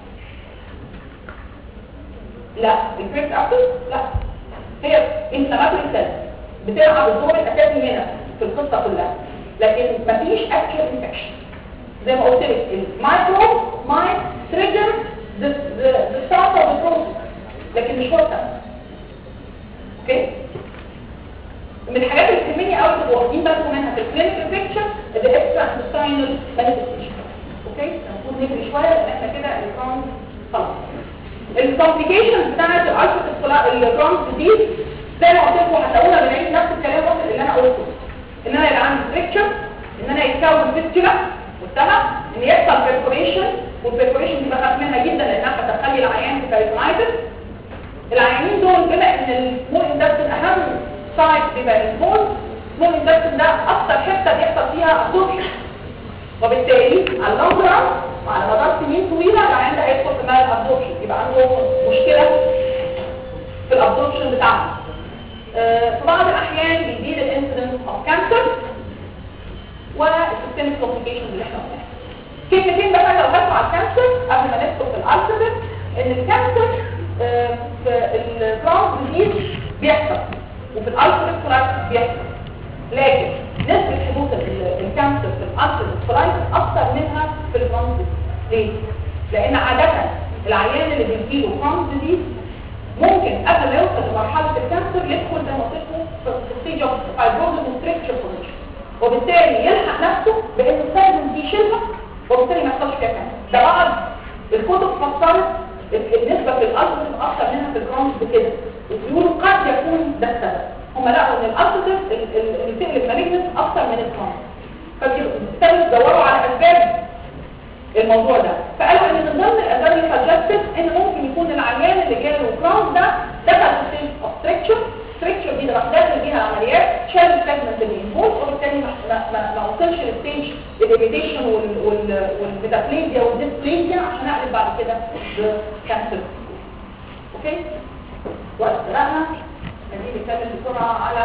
لا الكريبت ابل لا، هي انفلاماتوري سيلز بتلعب الدور الاساسي هنا في القصه كلها، لكن مفيش اكشن انفكشن. زي ما قلت لك المايكرو مايت تريجر ذا ستارت اوف ذا بروسيس، لكن مش هو السبب. اوكي، من الحاجات اللي تهمني قوي تبقوا واخدين بالكم منها في الكلينيكال بيكتشر ذا اكسترا انتستاينال مانيفستيشن. اوكي، المفروض نجري شويه لان احنا كده الكرونز خلاص. الكومبليكيشنز بتاعت الكرونز ديزيز زي ما قلت لكم هتلاقونا بنعيد نفس الكلام اللي انا قلته، ان انا يبقى عندي ستريكشر، ان انا يتكون فيستولا قلتها، ان يحصل بيرفوريشن، والبيرفوريشن دي بخاف منها جدا لانها هتخلي العيان في كاريزمايتس. العيانين دول بما ان السمول اندكشن اهم سايت بيبقى السمول اندكشن ده اكتر حته بيحصل فيها ابسوربشن، وبالتالي على اللونج ران وعلى مدار سنين طويله العيان ده هيدخل في مال ابسوربشن، يبقى عنده مشكله في الابسوربشن بتاعه. في بعض الاحيان بيزيد الانسيدنس اوف كانسر والسيستميك كومبليكيشنز اللي احنا قلناها. كلمتين بقى لو هدخل على الكانسر قبل ما ندخل في الالسر، ان الكانسر في الكرونز ديزيز بيحصل وفي الالسر كولايتس بيحصل، لكن نسبه حدوث الكانسر في الالسر كولايتس اكثر منها في الكرونز ديزيز. ليه؟ لان عاده العيان اللي بيجيله كرونز ديزيز ممكن قبل ما يوصل لمرحله الكانسر يدخل زي ما قلت لكم في ستيج اوف فايبروزس وستريكشر كونديشن، وبالتالي يلحق نفسه بانه السيلز دي يشيلها وبالتالي ما يحصلش فيها كانسر. ده بعض الكتب فسرت النسبه في الالسر اكثر منها في الكرونز بكده، وبيقولوا قد يكون ده السبب. هم لقوا ان الالسر اللي بتقلب مالجنس اكثر من الكرونز، فبالتالي يدوروا على اسباب الموضوع ده، فقالوا ان من ضمن الاسباب اللي سجلت ان ممكن يكون العيان اللي جاله كرونز ده دخل في ستيج اوف ستريكشر دي راح داخل بيها العمليات شال السيجمنت اللي انفولد، وبالتالي ما وصلش للستيج الايريتيشن والميتابليزيا والديسبليزيا عشان اقلب بعد كده بكانسر. اوكي، وقت سرقنا نبتدي نتكلم بسرعه على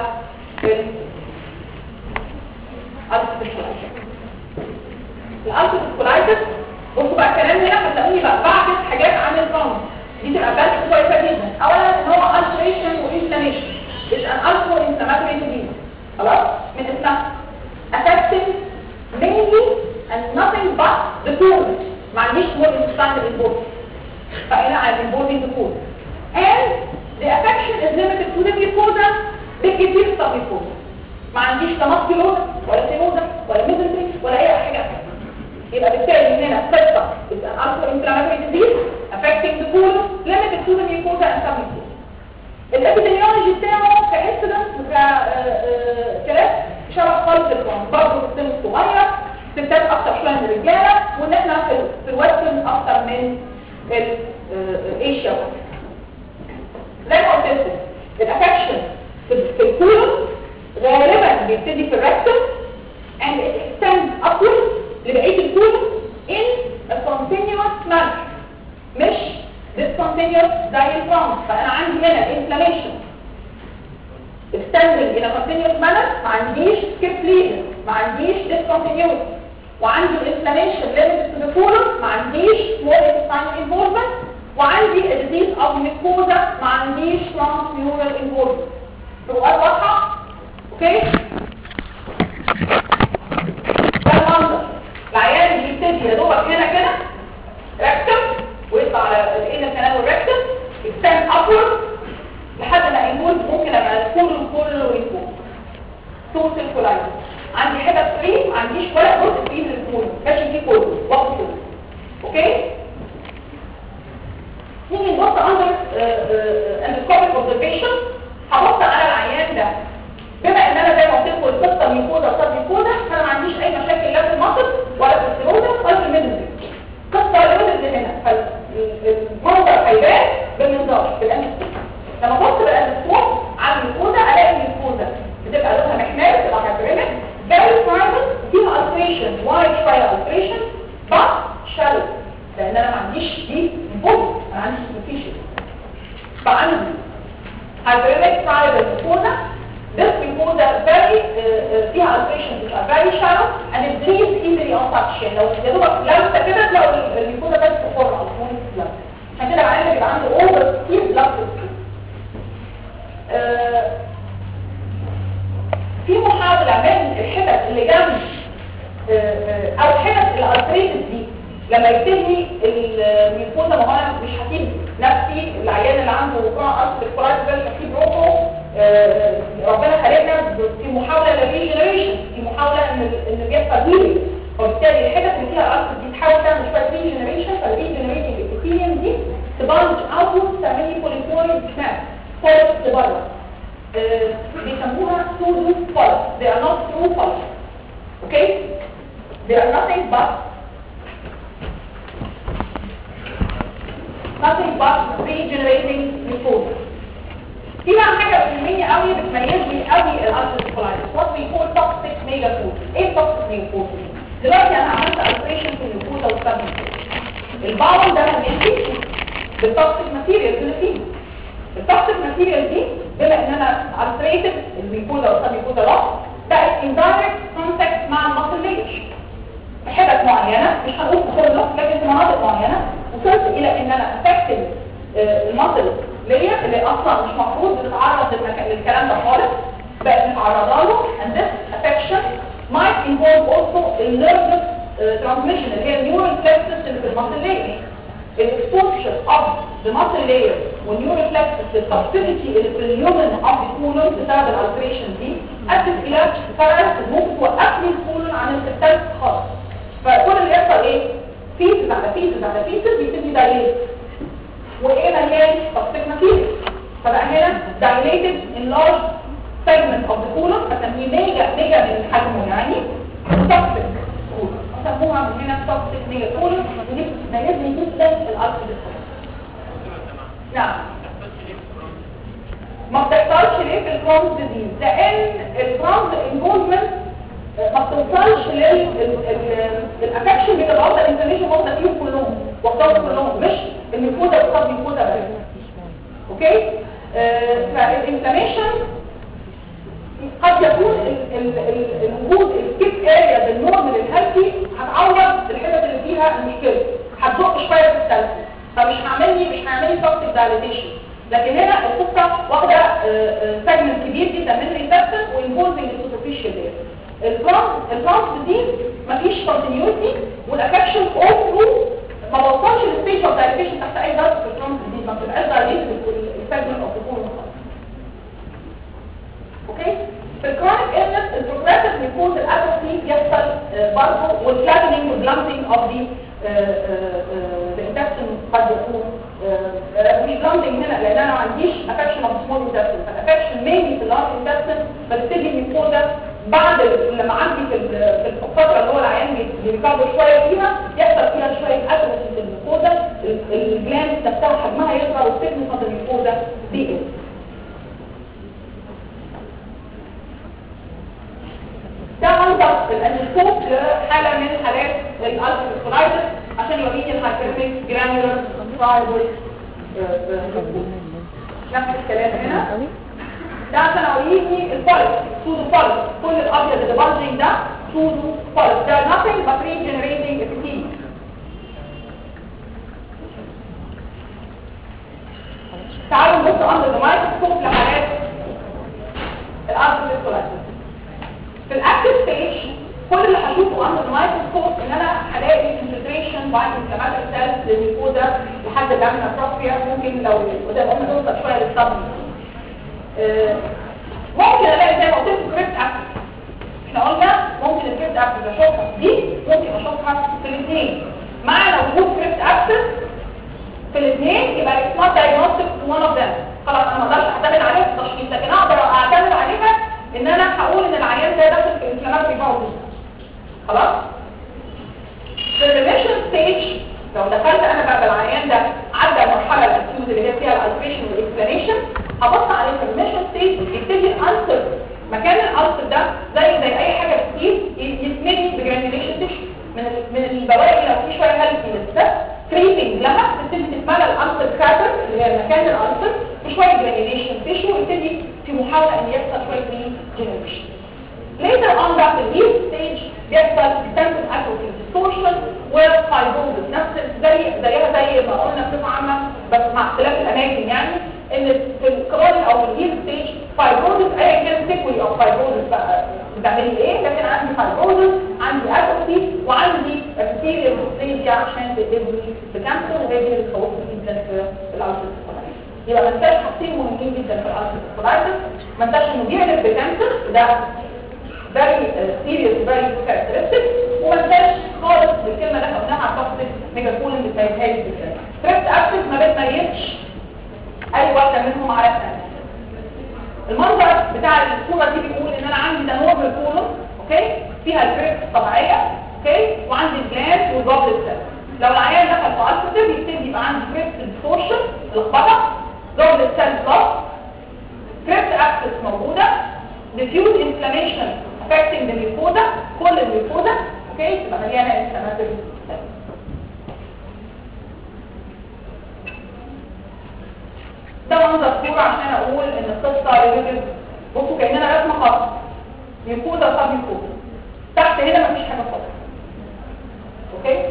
الالسر كولايتس. بصوا بقى الكلام هنا هتلاقوني بقى بعكس حاجات عن الكرونز دي تبقى بالك كويسه جدا. اولا ان هو ulceration وانفلاميشن is an ulcer inflammatory disease، خلاص من اسمها affecting mainly and nothing but the colon، ما عنديش small intestinal involvement، فهنا عن involving the colon and the affection is limited to the mucosa بالكثير submucosa، ما عنديش تمثيلوز ولا سينوزا ولا ميزنتري ولا اي حاجه. يبقى بالتالي هنا قصه is an ulcer inflammatory disease affecting the colon limited to the mucosa and submucosa. الابيديميولوجي بتاعه كانسيدنس وكلاس شبه خالص الكرونز، برضه في السن الصغير، ستات اكتر شويه من الرجاله، وان احنا في الويسترن اكتر من الايشيا. زي ما قلت لكم الافكشن في الكولون غالبا بيبتدي في الركتم and it extends upwards لبقيه الكولون in a continuous manner، مش discontinuous زي الكرونز. فانا عندي هنا inflammation extending in a continuous manner، ما عنديش skip lesion، ما عنديش discontinuity، وعندي inflammation limited to the colon، ما عنديش small intestinal involvement، وعندي disease of mucosa، ما عنديش transmural involvement. فروقات واضحه؟ اوكي، ده المنظر. العيان اللي يبتدي يا دوبك هنا كده ركتم ويطلع على الانر كانال والركتم يستند ابورد لحد ما يموت، ممكن ابقى الكولون كله يفوق توتال كولايتس. عندي حته فري، ما عنديش ولا جزء فيه من الكولون ماشي فيه كله وقت كله. اوكي، نيجي نبص اندر اندوسكوبيك اوبزرفيشن. هبص على العيان ده بما ان انا زي ما قلت لكم يعني لو يا دوبك لمسه كده تلاقوا الميكوزا بس تحر او تكون لمسه. عشان كده العيان بيبقى عنده اوفر ستيم بلاستيك. في محاولة من الحتت اللي جنب او الحتت الارتريتس دي لما يبتدي الميكوزا، ما هو انا مش هسيب نفسي العيان اللي عنده وقوع ارتريتس ده مش هسيب روحه. ربنا خلقنا في محاولة للريجنريشن، في محاولة ان بيحصل هيلينج، وبالتالي الحتت اللي فيها الارتريتس دي تحاول تعمل شوية ريجنريشن، فالريجنريتنج ابيثيليوم دي تبلج اوت تعمل بوليفوريد سناب فولت لبره. بيسموها pseudo polyps. They are not true polyps. Okay? They are nothing but regenerating mucosa. في بقى حاجه بتهمني قوي بتميزني قوي الالسيتيك كولايتس. What we call toxic megafood. ايه toxic megafood؟ دلوقتي انا عملت ulceration في الميكوزا والسبب الباول ده هيمشي بالتوكسيك ماتيريال اللي فيه. التوكسيك ماتيريال دي بما ان انا التريتد الميكوزا والسبميكوزا لوس بقت ان دايركت كونتاكت مع الماسل ليش في حتت معينه، مش هنقول كله لكن في مناطق معينه، وصلت الى ان انا افكت الماسل لير اللي اصلا مش المفروض تتعرض للكلام ده خالص، بقت متعرضه له. and this affection might involve also the nervous transmission اللي هي النيورال plexus اللي في الماسل لير. الاكسبوجر اوف ذا ماسل لاير والنيورال plexus للتوكسيسيتي اللي في اليومن اوف ذا كولون بسبب الالتريشن دي ادت الى فرق ممكن توقف لي الكولون عن الستات خالص. فكل اللي يحصل ايه؟ فيسز على فيسز على فيسز بيبتدي دايليت، وايه مليان توكسيك ماتيريال، فبقى هنا دايليتد ان لارج سيجمنت اوف ذا كولون، فسميه ميجا من حجمه يعني توكسيك كولون، سموها من هنا توكسيك ميجا كولون. ودي بتميزني جدا الالكول. نعم. ما بتحصلش ليه في الكرونز ديزيز؟ لان الكرونز انفولفمنت ما بتوصلش للافكشن بتاع العضله الانفلاميشن واخده فيهم كلهم، واخدهم كلهم، مش الميكوزا والسب ميكوزا بس. اوكي؟ فالانفلاميشن قد يكون الوجود السكيب اريا بالنورمال الهيلثي هتعوض الحتت اللي فيها المشكله، هتزق شويه في السلسله، فمش هعمل توكسيك دايليتيشن. لكن هنا القصه واخده سيجمنت كبير جدا من الريسبتور وانفولفنج السوبرفيشال لاير. الترانس دي مفيش كونتينيوتي، والافكشن اول ثرو ما بوصلش للستيج اوف دايليتيشن تحت اي ضغط في الترانس دي، ما بتبقاش دايليتد السيجمنت اوف ذا كولون. اوكي؟ في الكرونيك إلنس البروجريسيف بيكون الاتروفي بيحصل برضه، والفلاتنينج والبلانتنج اوف الانتستين قد يكون مش بلانتنج هنا لان انا ما عنديش افكشن اوف سمول انتستين، فالافكشن مينلي في اللارج انتستين، بتبتدي الميكوزا بعد لما عندي في الفتره اللي هو العيان بيريكفر شويه فيها يحصل فيها شويه اتروفي في الميكوزا، الجلاند نفسها حجمها يصغر والسيجمنت اوف الميكوزا بيقل. ده منظر الانسكوب لحاله من حالات الالسيتيك كولايتس عشان يوريني الهايبرميك جرانيولار فايبرويد. نفس الكلام هنا ده عشان اوريني البوليب سودو بوليب، كل الابيض اللي بارجنج ده سودو بوليب، ده nothing but regenerating epithelium. تعالوا نبص under the microscope لحالات الالسيتيك كولايتس. في الاكتيف ستيج كل اللي هشوفه اندر الميكروسكوب ان انا هلاقي انفلتريشن باي انفلاماتوري سيلز للميكوزا لحد اللامينا بروبريا، ممكن لو قدام نوصل شويه للصدمه. ممكن الاقي زي ما قلت لكم كريبت اكتيف. احنا قلنا ممكن الكريبت اكتيف اشوفها دي، ممكن اشوفها في الاثنين. معنى وجود كريبت اكتيف في الاثنين يبقى اتس نوت دايجنوستيك تو ون اوف ذم. خلاص انا ما اقدرش اعتمد عليها في التشخيص، لكن اقدر اعتمد عليها ان انا هقول ان العيان ده داخل في انفلاماتوري باول. خلاص؟ في الريميشن ستيج لو دخلت انا بقى بالعيان ده عدى المرحله الاكيوت اللي هي فيها الالتريشن والاكسبلانيشن، هبص عليه في الريميشن ستيج يبتدي الالسر مكان الالسر ده زي اي حاجه بتزيد يتملي بجرانيوليشن تيشو من البواقي لو في شويه هيلثي لسه كريبنج لها تبتدي تتملى الالسر كراتر اللي هي مكان الالسر بشويه جرانيوليشن تيشو ويبتدي في محاوله ان يحصل شويه ريجنريشن. Later on بقى في الليد ستيج بيحصل extensive atrophy distortion وفايبروزس نفس زيها زي ما قلنا بصفه عامه بس مع اختلاف الاماكن يعني ان في الكرونيك او في الهيل ستيج فايبروزس ايا كان سيكولي او فايبروزس بقى بتعمل ايه لكن عندي فايبروزس عندي اتروفي وعندي بكتيريا ديسبليزيا عشان تقلبني بكانسر وهي دي اللي بتخوفني جدا في الالسر الكولايتس. يبقى ما انساش حاجتين مهمين جدا في الالسر الكولايتس ما انساش انه بيقلب بكانسر ده very serious very characteristic وما انساش خالص الكلمه اللي احنا قلناها على توكسيك ميجاكولين بتاعتها جدا ستريبت اكسس ما بتميزش اي واحده منهم على الثانيه. المنظر بتاع الصوره دي بيقول ان انا عندي ده نورمال كولون اوكي فيها الكريبت الطبيعيه اوكي وعندي الجلاند والجوبل سيل. لو العيان دخل في السيتيف يبتدي يبقى عندي كريبت ديستورشن لخبطه جوبل سيل بلس كريبت اكسس موجوده diffuse inflammation affecting the mucosa كل الميوكوزا اوكي تبقى مليانه انفلاماتوري ده منظر صوره عشان اقول ان القصه ريليتيف. بصوا كاننا رسمه خط ميوكوزا وسب ميوكوزا تحت هنا مفيش حاجه خالص اوكي.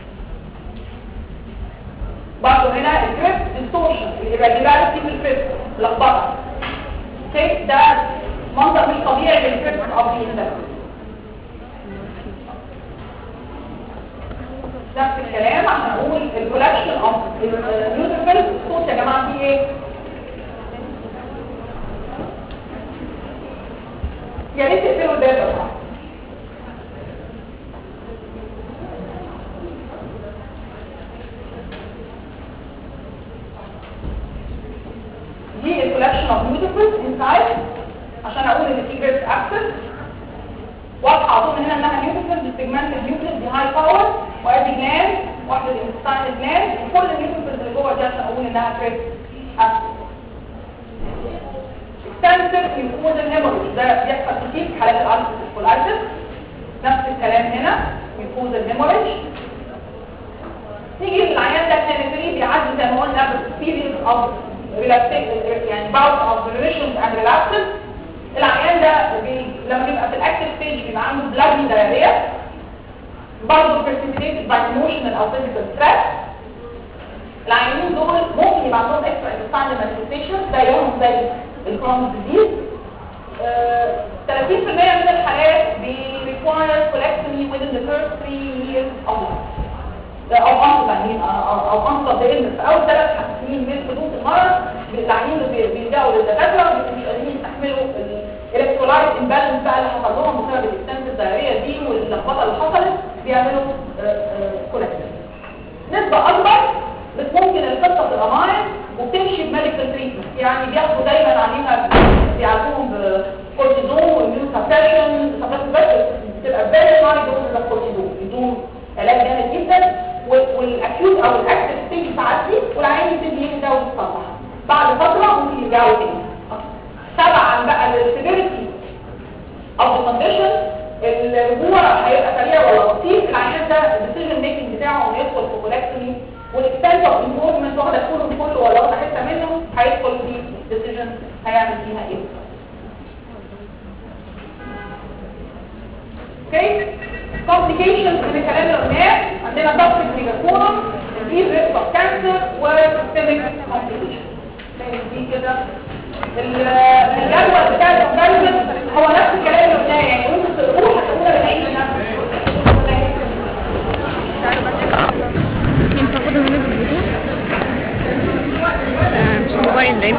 برضه هنا الكريبت ديستورشن الirregularity في الكريبت لخبطه اوكي ده منظر مش طبيعي للكريبت الابيض ده. نفس الكلام عشان اقول الكولكشن اوف النيوتروفيلز الصوت يا جماعه فيه ايه؟ يا ريت تقفلوا الباب يا جماعه. دي الكولكشن اوف نيوتروفيلز انسايد عشان اقول ان في جريبت اكسس واضحه اظن هنا انها نيوتروفيلز سيجمنت النيوكليس دي هاي باور وادي جلاند واحده الانستاين جلاند وكل النيوتروفيلز اللي جوه دي عشان اقول انها جريبت اكسس. اكستنسيف ميوكوزال هيموريج ده بيحصل كتير في حالات الالسر كولايتس. نفس الكلام هنا ميوكوزال هيموريج. نيجي للعيان ده كان فري بيعدي زي ما قلنا بالسيريز اوف يعني باوت اوف ريليشنز اند ريلابسز. العيان ده لما بيبقى في الاكتيف ستيج بيبقى عنده بلادي دايريا برضه بريسيبيتيتد باي ايموشنال او فيزيكال ستريس. العيانين دول ممكن يبقى عندهم اكسترا انتستاينال مانيفستيشن زيهم زي الكرونز ديزيز. 30% من الحالات require colectomy within the first 3 years of life او انقذ بإن في اول 3 سنين من حدوث المرض العيانين بيلجأوا للدكاتره مش قادرين يستحملوا الالكترولايت امبالانس بقى اللي حصل لهم بسبب الاكستنسيف دايريا دي واللخبطه اللي حصلت بيعملوا كولكتومي. نسبه اكبر بس ممكن القصه تبقى مايل وبتمشي بميديكال تريتمنت يعني بياخدوا دايما عليها بيعالجوهم بكورتيزون واميون سبريشن بس بتبقى فيري هاي دوز اوف كورتيزون بدون علاج جامد جدا والاكيوت او الاكتيف ستيج تعدي والعين يبتدي يهدى ويتصلح بعد فتره ممكن يرجعوا تاني. تبعا بقى للسيفيريتي اوف ذا كونديشن الرجوع هيبقى سريع ولا بطيء. العيان ده الديسيجن ميكنج بتاعه انه يدخل في كولكتومي والاكستنت اوف امبروفمنت واخده كله ولا واخده حته منه هيدخل في ديسيجن هيعمل فيها ايه. اوكي complications من الكلام اللي قلناه عندنا توكسيك ميجاكولون disease risk of cancer